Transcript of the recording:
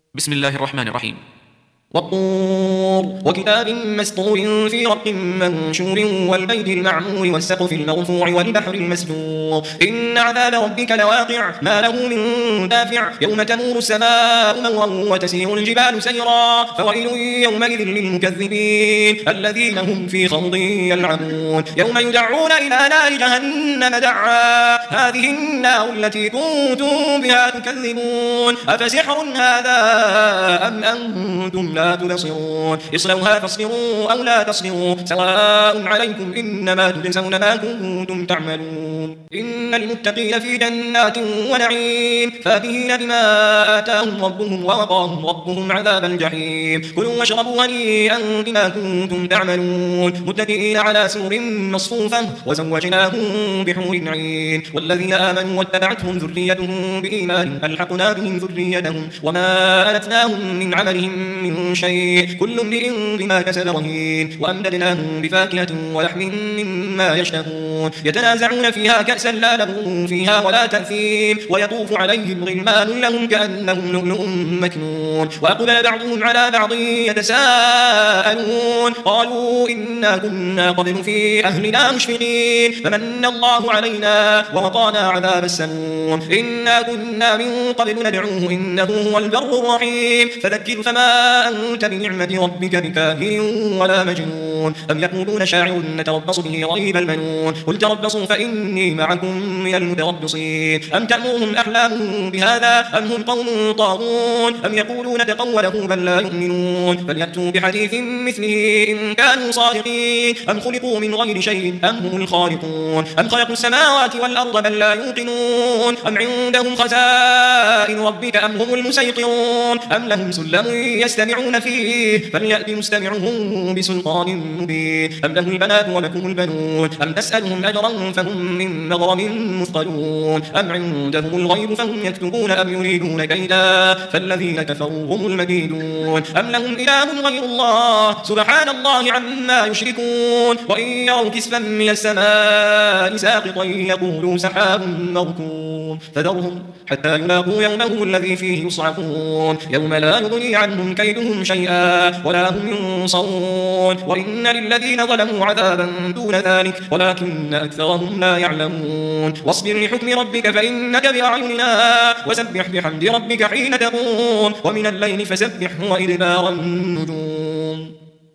بسم الله الرحمن الرحيم. والطور وكتاب مسطور في رق منشور والبيت المعمور والسقف المرفوع والبحر المسجور إن عذاب ربك لواقع ما له من دافع يوم تمور السماء مورا وتسير الجبال سيرا فويل يومئذ للمكذبين الذين هم في خوض يلعبون يوم يدعون إلى نار جهنم دعا هذه النار التي كنتم بها تكذبون أفسحر هذا أم أنتم لا تبصرون اصلوها فاصبروا أو لا تصبروا سواء عليكم إنما تجزون ما كنتم تعملون إن المتقين في جنات ونعيم فاكهين بما آتاهم ربهم ووقاهم ربهم عذاب الجحيم كلوا واشربوا هنيئا بما كنتم تعملون متكئين على سرر مصفوفة وزوجناهم بحور عين والذين آمنوا واتبعتهم ذريتهم بإيمان ألحقنا بهم ذريتهم وما ألتناهم من عملهم من شيء كل امرئ بما كسب رهين وأمددناهم بفاكهة ولحم مما يشتهون يتنازعون فيها كأسا لا لغو فيها ولا تأثيم ويطوف عليهم غلمان لهم كأنهم لؤلؤ مكنون وأقبل بعضهم على بعض يتساءلون قالوا إنا كنا قبل في أهلنا مشفقين فمن الله علينا ووقانا عذاب السموم إنا كنا من قبل ندعوه إنه هو البر الرحيم فذكر فما أنت بنعمة ربك بكاهن ولا مجنون أم يقولون شاعر نتربص به ريب المنون قل تربصوا فإني معكم من المتربصين أم تأمرهم أحلامهم بهذا أم هم قوم طاغون أم يقولون تقوله بل لا يؤمنون فليأتوا بحديث مثله إن كانوا صادقين أم خلقوا من غير شيء أم هم الخالقون أم خلقوا السماوات والأرض بل لا يوقنون أم عندهم خزائن ربك أم هم المسيطرون أم لهم سلم يستمعون فيه فليأت مستمعهم بسلطان مبين أم له البنات ولكم البنون أم تسألهم أجرا فهم من مغرم مثقلون أم عندهم الغيب فهم يكتبون أم يريدون كيدا فالذين كفروا هم المكيدون أم لهم إله غير الله سبحان الله عما يشركون وإن يروا كسفا من السماء ساقطا يقولوا سحاب مركون فذرهم حتى يلاقوا يومهم الذي فيه يصعقون يوم لا يغني عنهم كيدهم شيئا ولا هم ينصرون وإن للذين ظلموا عذابا دون ذلك ولكن أكثرهم لا يعلمون واصبر لحكم ربك فإنك بأعيننا وسبح بحمد ربك حين تقوم ومن الليل فسبحه وإدبار النجوم